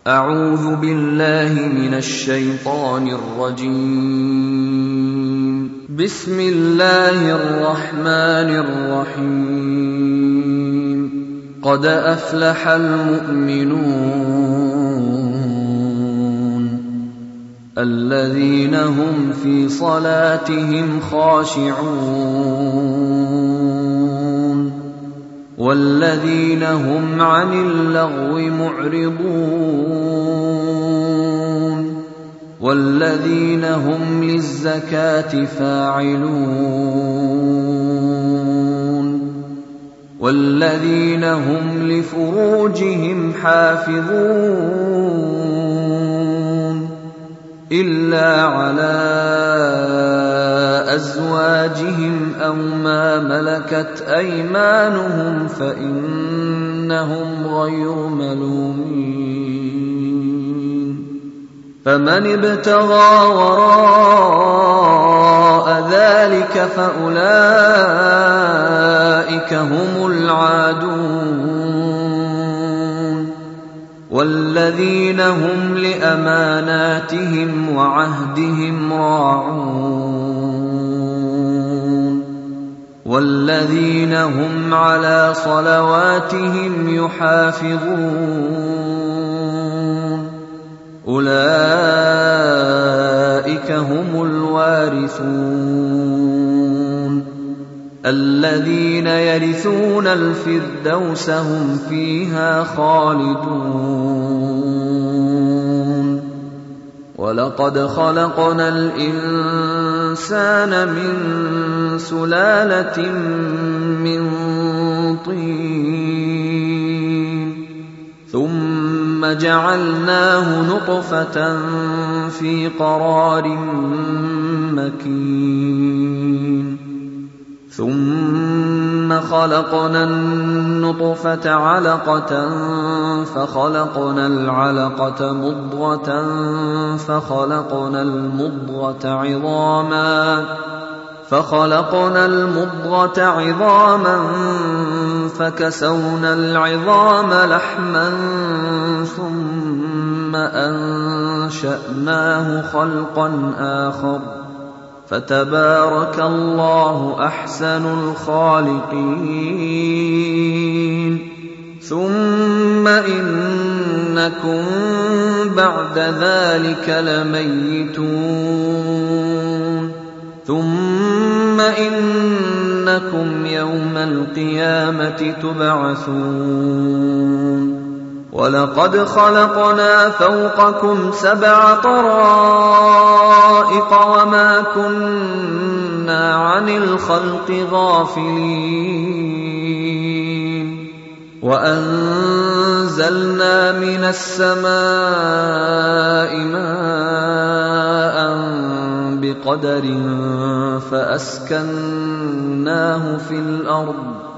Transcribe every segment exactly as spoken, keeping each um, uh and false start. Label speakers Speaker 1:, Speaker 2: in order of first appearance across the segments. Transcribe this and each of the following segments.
Speaker 1: أعوذ بالله من الشيطان الرجيم. بسم الله الرحمن الرحيم. قد أفلح المؤمنون الذين هم في صلاتهم خاشعون والذين هم عن اللغو معرضون والذين هم للزكاة فاعلون والذين هم لفروجهم حافظون إلا على أزواجهم أو ما ملكت أيمانهم فإنهم غير ملومين. فمن ابتغى وراء ذلك فأولئك هم العادون والذين هم لأماناتهم وعهدهم راعون والذين هم على صلواتهم يحافظون أولئك هم الوارثون الذين يرثون الفردوس هم فيها خالدون. ولقد خلقنا الإنسان من سلالة من طين ثم جعلناه نطفة في قرار مكين ثم خلقنا النطفة علقة فخلقنا العلقة مضغة فخلقنا المضغة عظاما فخلقنا المضغة عظاما فكسونا العظام لحما ثم أنشأناه خلقا آخر فتبارك الله أحسن الخالقين. ثم إنكم بعد ذلك لميتون ثم إنكم يوم القيامة تبعثون. ولقد خلقنا فوقكم سبع طرائق وما كنا عن الخلق غافلين وأنزلنا من السماء ماء بقدر فأسكناه في الأرض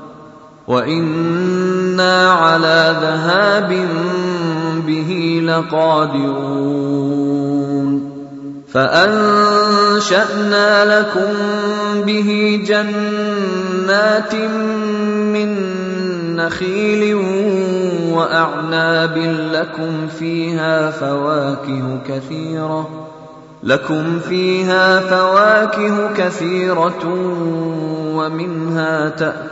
Speaker 1: وإنا على ذهاب به لقادرون. فأنشأنا لكم به جنات من نخيل وأعناب لكم فيها فواكه كثيرة لكم فيها فواكه كثيرة ومنها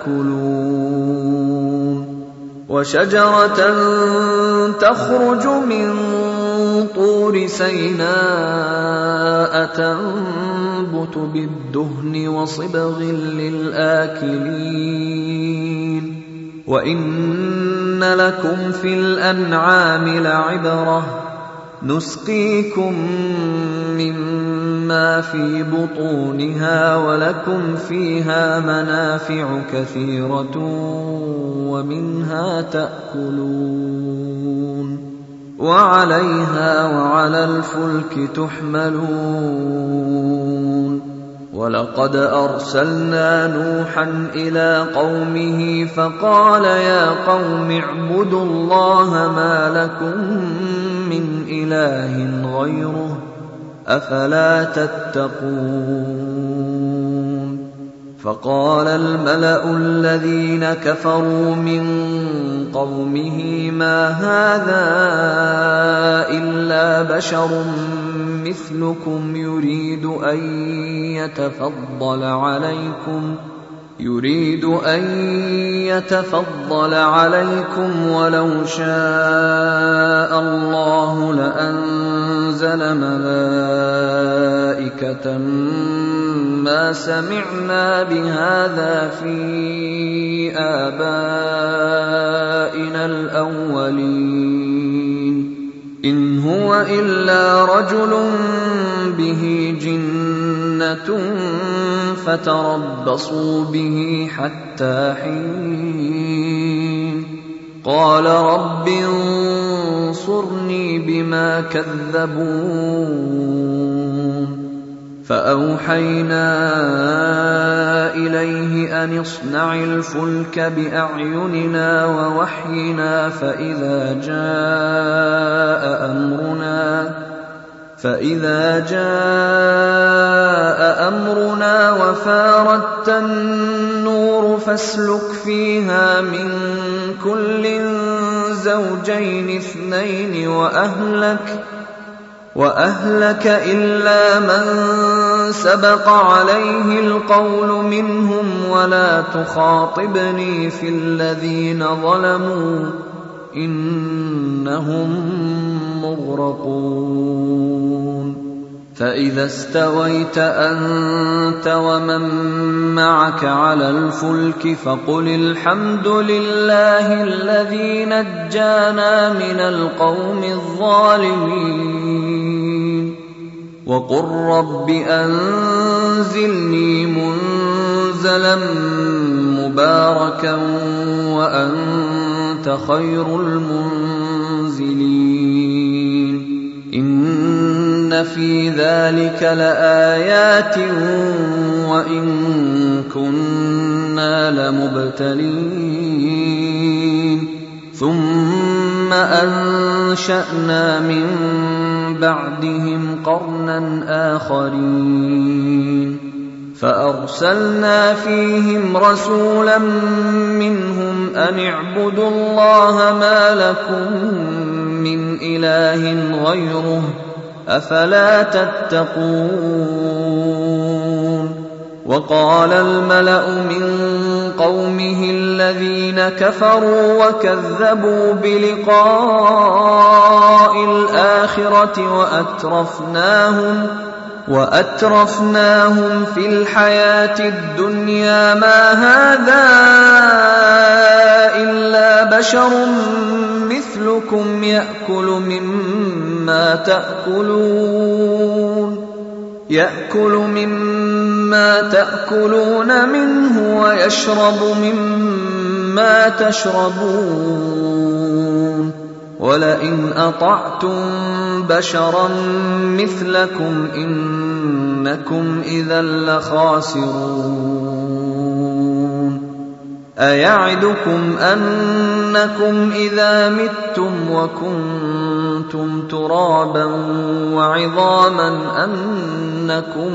Speaker 1: تأكلون. وشجرة تخرج من طور سيناء تنبت بالدهن وصبغ للآكلين وإن لكم في الأنعام لعبرة نسقيكم مما في بطونها ولكم فيها منافع كثيرة ومنها تأكلون وعليها وعلى الفلك تحملون. ولقد أرسلنا نوحا إلى قومه فقال يا قوم اعبدوا الله ما لكم من إله غيره أفلا تتقون. فقال الملأ الذين كفروا من قومه ما هذا بشر مثلكم يريد أن يتفضل عليكم يريد أن يتفضل عليكم ولو شاء الله لأنزل ملائكة ما سمعنا بهذا في آبائنا الأولين إن هو إلا رجل به جنة فتربصوا به حتى حين قال رب انصرني بما كذبون فأوحينا إليه أن اصنع الفلك بأعيننا ووحينا فإذا جاء أمرنا فإذا جاء أمرنا وفارت النور فاسلك فيها من كل زوجين اثنين وأهلك وأهلك إلا من سبق عليه القول منهم ولا تخاطبني في الذين ظلموا إنهم مغرقون فإذا استويت أنت ومن معك على الفلك فقل الحمد لله الذي نجانا من القوم الظالمين وقل رب أنزلني منزلا مباركا وأنت خير المنزلين إن في ذلك لآيات وإن كنا لمبتلين ثم أنشأنا من بعدهم قرنا آخرين فأرسلنا فيهم رسولا منهم أن اعبدوا الله ما لكم من إله غيره أفلا تتقون وقال الملأ من قومه الذين كفروا وكذبوا بلقاء الآخرة وأترفناهم وأترفناهم في الحياة الدنيا ما هذا إلا بشر مثلكم يأكل مما تأكلون يأكل مما تأكلون منه ويشرب مما تشربون ولئن أطعتم بشرا مثلكم إنكم إذا لخاسرون أيعدكم أنكم إذا متم وكنتم ترابا وعظاما أنكم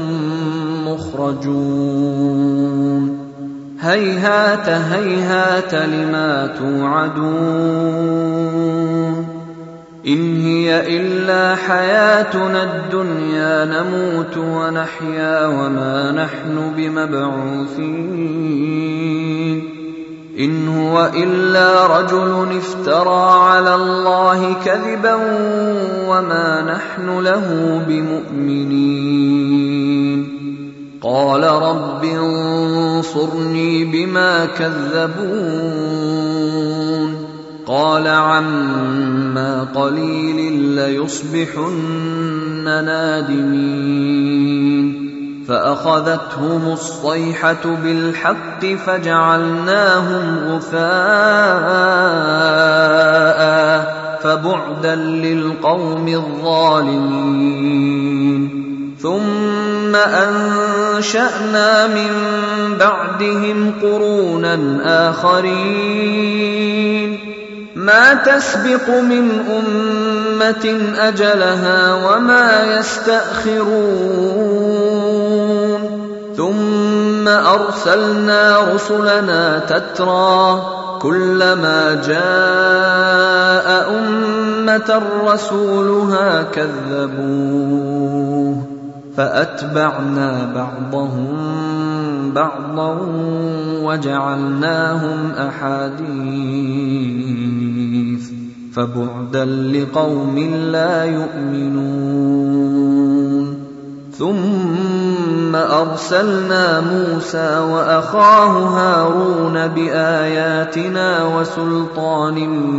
Speaker 1: مخرجون هيهات هيهات لما توعدون إن هي إلا حياتنا الدنيا نموت ونحيا وما نحن بمبعوثين إن هو إلا رجل افترى على الله كذبا وما نحن له بمؤمنين قال رب انصرني بما كذبون قال عما قليل ليصبحن نادمين فأخذتهم الصيحة بالحق فجعلناهم غثاء فبعدا للقوم الظالمين ثم أنشأنا من بعدهم قرونا آخرين ما تسبق من أمة أجلها وما يستأخرون ثم أرسلنا رسلنا تترى كلما جاء أمة أمة رسولها كذبوه فأتبعنا بعضهم بعضا وجعلناهم أحاديث فبعدا لقوم لا يؤمنون. ثم أرسلنا موسى وأخاه هارون بآياتنا وسلطان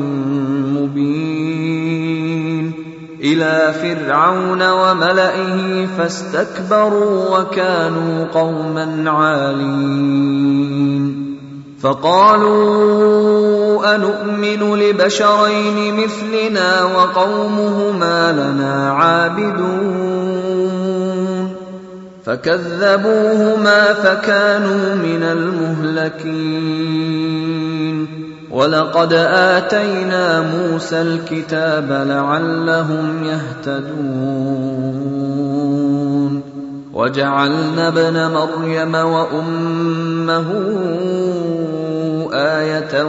Speaker 1: مبين إلى فرعون وملئه فاستكبروا وكانوا قوما عالين. فقالوا أنؤمن لبشرين مثلنا وقومهما لنا عابدون فكذبوهما فكانوا من المهلكين. ولقد آتينا موسى الكتاب لعلهم يهتدون وجعلنا ابن مريم وأمه آية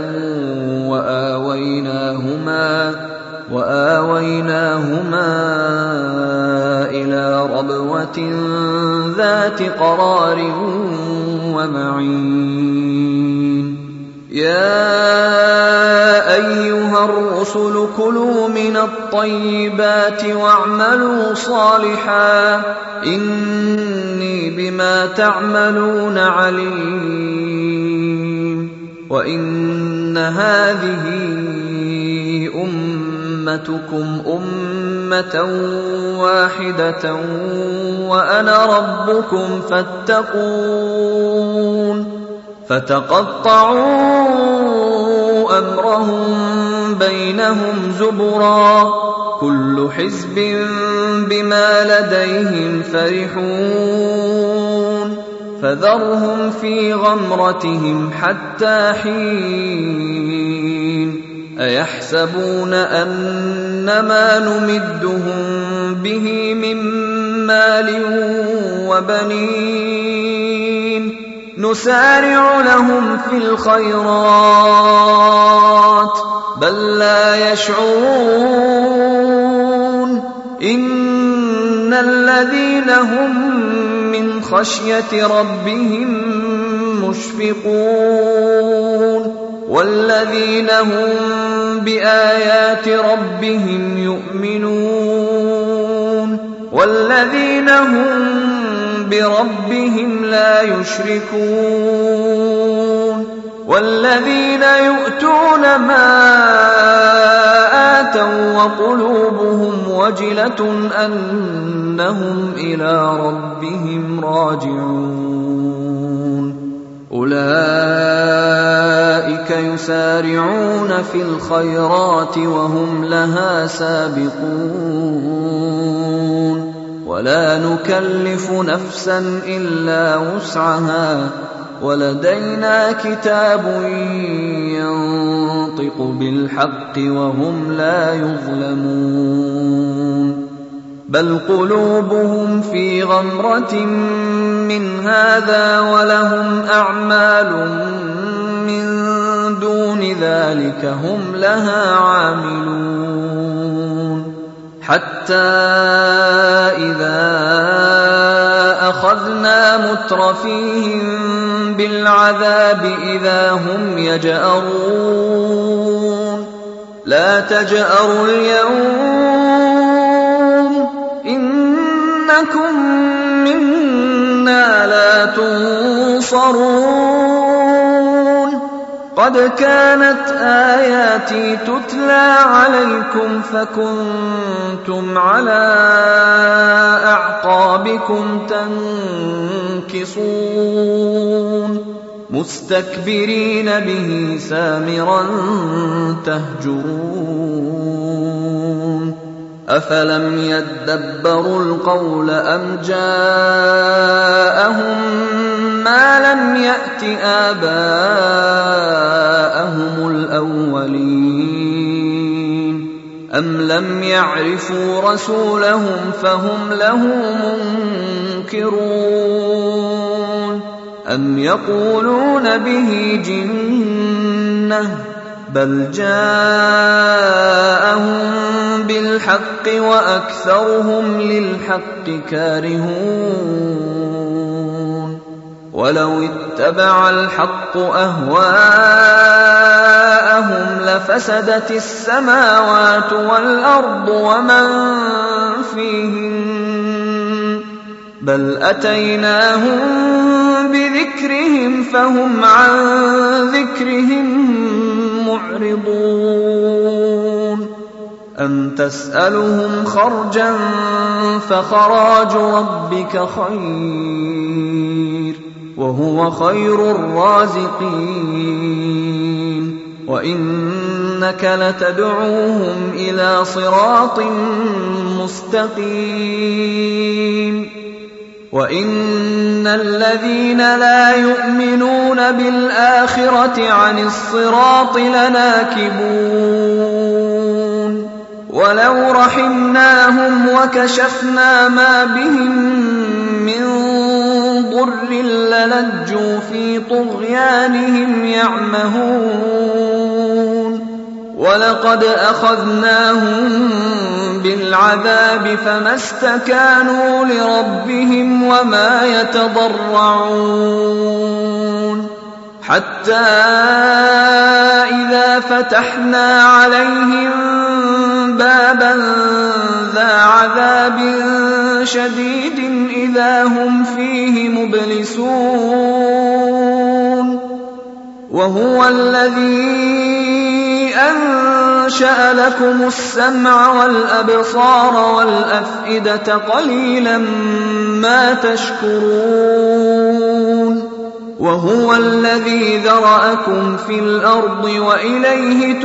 Speaker 1: وآويناهما وآويناهما إلى ربوة ذات قرار ومعين. يا أيها الرسل كلوا من الطيبات واعملوا صالحا إني بما تعملون عليم. وإن هذه أمتكم أمة واحدة وأنا ربكم فاتقون. فتقطعوا أمرهم بينهم زبرا كل حزب بما لديهم فرحون. فذرهم في غمرتهم حتى حين. أيحسبون أنما نمدهم به من مال وبنين نسارع لهم في الخيرات بل لا يشعرون. إن الذين هم من خشية ربهم مشفقون والذين هم بآيات ربهم يؤمنون والذين هم بربهم لا يشركون والذين يؤتون ما آتوا وقلوبهم وجلة أنهم إلى ربهم راجعون. أولئك يسارعون في الخيرات وهم لها سابقون ولا نكلف نفسا إلا وسعها ولدينا كتاب ينطق بالحق وهم لا يظلمون. بل قلوبهم في غمرة من هذا ولهم أعمال من دون ذلك هم لها عاملون. حتى إذا أخذنا مترفيهم بالعذاب إذا هم يجأرون. لا تجأروا اليوم إنكم منا لا تنصرون. قد كانت آياتي تتلى عليكم فكنتم على أعقابكم تنكصون مستكبرين به سامرا تهجرون. أفلم يدبروا القول أم جاءهم ما لم يأت آباءهم الأولين أم لم يعرفوا رسولهم فهم له منكرون أم يقولون به جنة بل جاءهم بالحق وأكثرهم للحق كارهون ولو اتبع الحق أهواءهم لفسدت السماوات والأرض ومن فيهن بل أتيناهم بذكرهم فهم عن ذكرهم معرضون أم تسألهم خرجا فخراج ربك خير وهو خير الرازقين وإنك لتدعوهم إلى صراط مستقيم وإن الذين لا يؤمنون بالآخرة عن الصراط لناكبون ولو رحمناهم وكشفنا ما بهم من ضر للجوا في طغيانهم يعمهون ولقد أخذناهم بالعذاب فما استكانوا لربهم وما يتضرعون حتى إذا فتحنا عليهم بابا ذا عذاب شديد إذا هم فيه مبلسون وهو الذي أنشأ لكم السمع والأبصار والأفئدة قليلا ما تشكرون وهو الذي ذرأكم في الأرض وإليه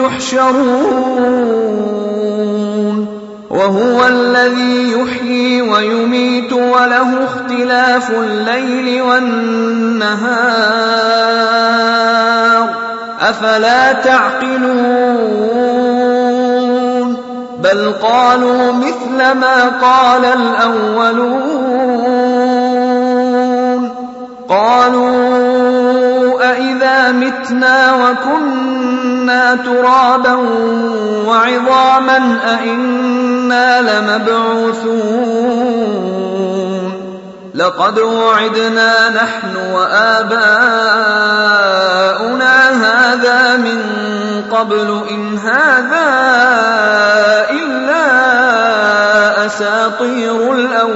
Speaker 1: تحشرون وهو الذي يحيي ويميت وله اختلاف الليل والنهار أفلا تعقلون بل قالوا مثل ما قال الأولون قالوا أإذا متنا وكنا ترابا وعظاما أإنا لمبعوثون لقد وعدنا نحن وآباؤنا هذا من قبل إن هذا إلا أساطير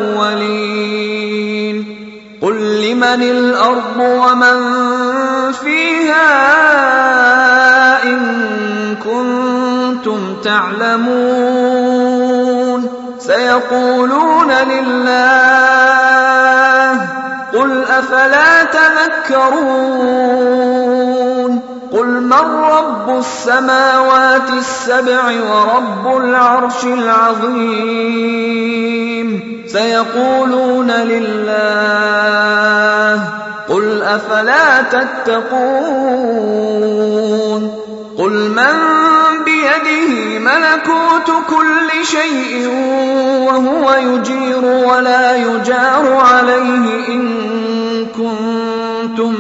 Speaker 1: الأولين قل لمن الأرض ومن فيها إن كنتم تعلمون سيقولون لله قل أفلا تذكرون قل من رب السماوات السبع ورب العرش العظيم سيقولون لله قل أفلا تتقون قل من بيده ملكوت كل شيء وهو يجير ولا يجار عليه إن كنتم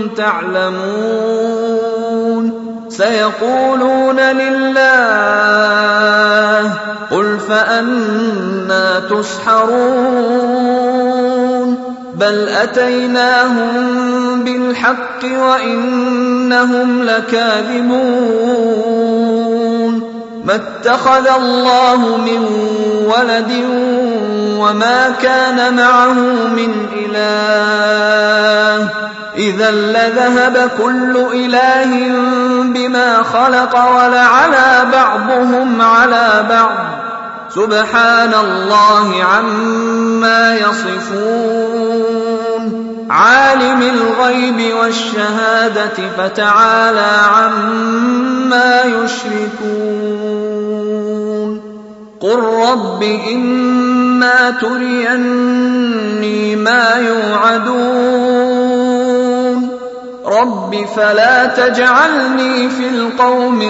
Speaker 1: تعلمون سيقولون لله قل فأنى تسحرون بل أتيناهم بالحق وإنهم لكاذبون ما اتخذ الله من ولد وما كان معه من إله إذا لذهب كل إله بما خلق ولعلى بعضهم على بعض سبحان الله عما يصفون عالم الغيب والشهادة فتعالى عما يشركون قل رب إما تريني ما يوعدون رب فلا تجعلني في القوم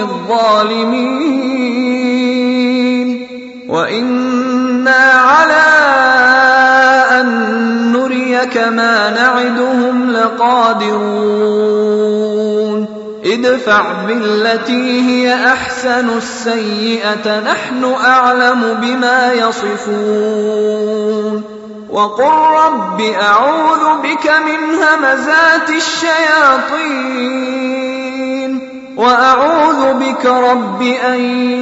Speaker 1: الظالمين وإنا على أن نريك ما نعدهم لقادرون ادفع بالتي هي أحسن السيئة نحن أعلم بما يصفون وقل رب أعوذ بك من همزات الشياطين وأعوذ بك رب أن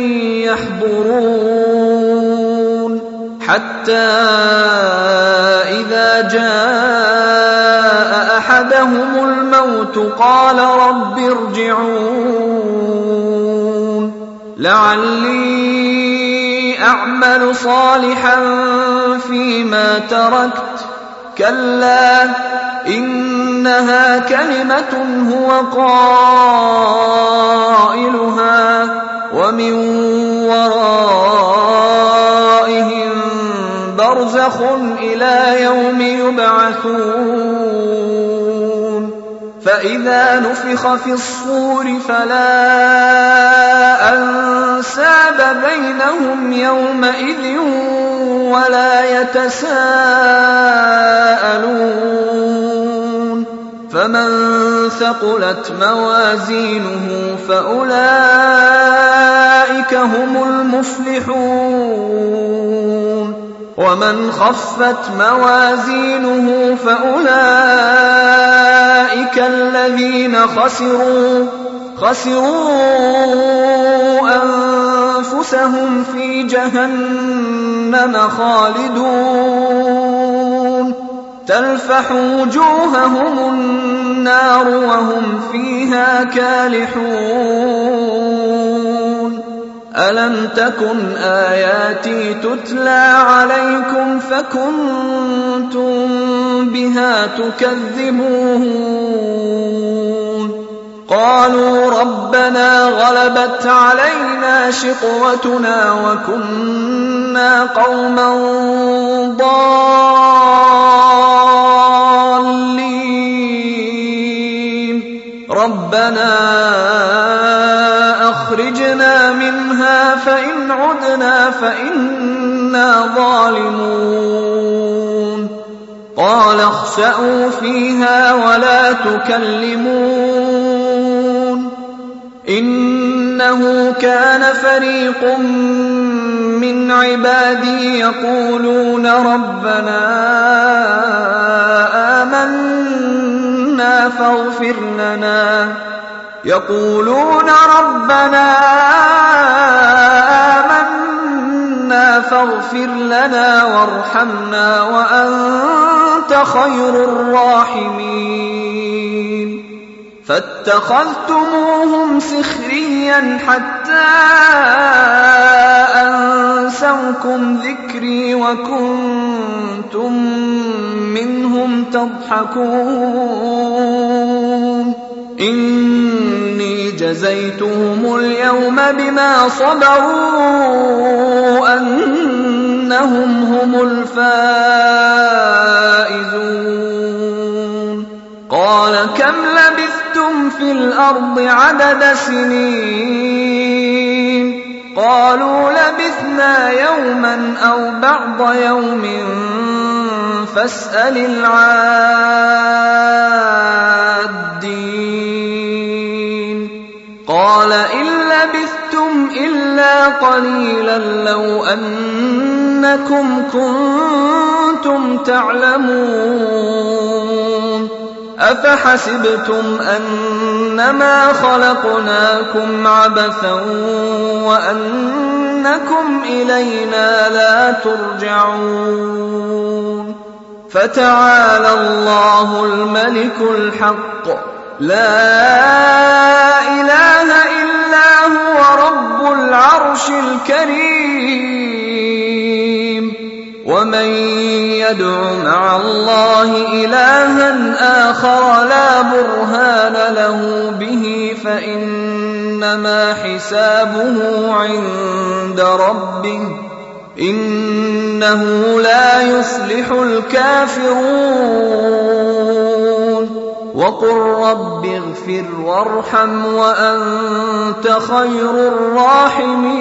Speaker 1: يحضرون حتى إذا جاء أحدهم الموت قال رب ارجعون لعلي أعمل صالحا فيما تركت كلا إنها كلمة هو قائلها ومن ورائهم برزخ إلى يوم يبعثون فإذا نفخ في الصور فلا أنساب بينهم يومئذ ولا يتساءلون فمن ثقلت موازينه فأولئك هم المفلحون ومن خفت موازينه فأولئك الذين خسروا خسروا أنفسهم في جهنم خالدون تلفح وجوههم النار وهم فيها كالحون ألم تكن آياتي تتلى عليكم فكنتم بها تكذبون قالوا ربنا غلبت علينا شقوتنا وكنا قوما ضالين ربنا أخرجنا منها فإن عدنا فإنا ظالمون قال اخسئوا فيها ولا تكلمون إنه كان فريق من عبادي يقولون ربنا آمنا فاغفر لنا يقولون ربنا آمنا فاغفر لنا وارحمنا وأنت خير الراحمين فاتخذتموهم سخريا حتى أنسوكم ذكري وكنتم منهم تضحكون إني جزيتهم اليوم بما صبروا أنهم هم الفائزون قال كم لبثتم في الأرض عدد سنين قالوا لبثنا يوما أو بعض يوم فاسأل العادين قال إن لبثتم إلا قليلا لو أنكم كنتم تعلمون أفحسبتم أنما خلقناكم عبثا وأنكم إلينا لا ترجعون فتعالى الله الملك الحق لا إله إلا هو رب العرش الكريم ومن يدع مع الله إلها آخر لا برهان له به فإنما حسابه عند ربه إنه لا يفلح الكافرون وقل رب اغفر وارحم وأنت خير الراحمين